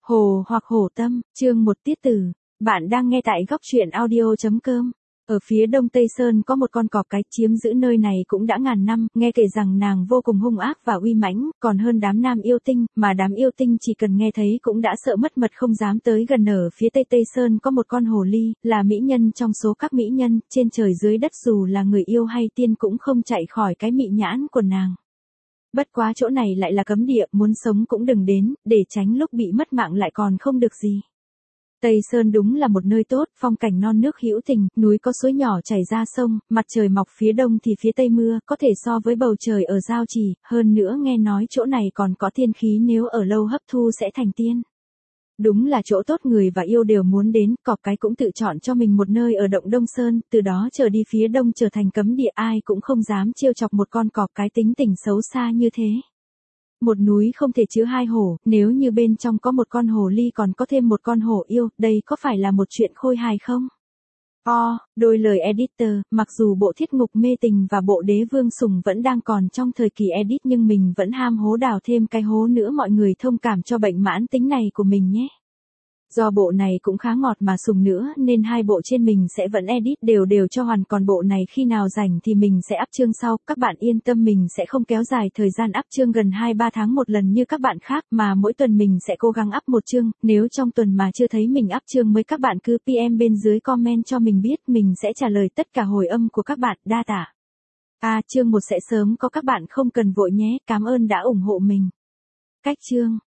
Hồ hoặc hổ tâm, chương 1 tiết tử. Bạn đang nghe tại góc truyện audio.com. Ở phía đông Tây Sơn có một con cọp cái chiếm giữ nơi này cũng đã ngàn năm, nghe kể rằng nàng vô cùng hung ác và uy mãnh, còn hơn đám nam yêu tinh, mà đám yêu tinh chỉ cần nghe thấy cũng đã sợ mất mật không dám tới gần. Ở phía Tây Tây Sơn có một con hồ ly, là mỹ nhân trong số các mỹ nhân, trên trời dưới đất dù là người yêu hay tiên cũng không chạy khỏi cái mị nhãn của nàng. Bất quá chỗ này lại là cấm địa, muốn sống cũng đừng đến, để tránh lúc bị mất mạng lại còn không được gì. Tây Sơn đúng là một nơi tốt, phong cảnh non nước hữu tình, núi có suối nhỏ chảy ra sông, mặt trời mọc phía đông thì phía tây mưa, có thể so với bầu trời ở Giao Chỉ, hơn nữa nghe nói chỗ này còn có tiên khí, nếu ở lâu hấp thu sẽ thành tiên. Đúng là chỗ tốt, người và yêu đều muốn đến. Cọp cái cũng tự chọn cho mình một nơi ở động Đông Sơn, từ đó trở đi phía đông trở thành cấm địa, ai cũng không dám trêu chọc một con cọp cái tính tình xấu xa như thế. Một núi không thể chứa hai hổ, nếu như bên trong có một con hồ ly còn có thêm một con hổ yêu, đây có phải là một chuyện khôi hài không? Đôi lời editor, mặc dù bộ Thiết Ngục Mê Tình và bộ Đế Vương Sủng vẫn đang còn trong thời kỳ edit nhưng mình vẫn ham hố đào thêm cái hố nữa, mọi người thông cảm cho bệnh mãn tính này của mình nhé. Do bộ này cũng khá ngọt mà sùng nữa nên hai bộ trên mình sẽ vẫn edit đều cho hoàn, còn bộ này khi nào rảnh thì mình sẽ up chương sau, các bạn yên tâm mình sẽ không kéo dài thời gian up chương gần 2-3 tháng một lần như các bạn khác, mà mỗi tuần mình sẽ cố gắng up một chương, nếu trong tuần mà chưa thấy mình up chương mới các bạn cứ PM bên dưới comment cho mình biết, mình sẽ trả lời tất cả hồi âm của các bạn, đa tạ. Chương 1 sẽ sớm có các bạn không cần vội nhé, cảm ơn đã ủng hộ mình. Cách chương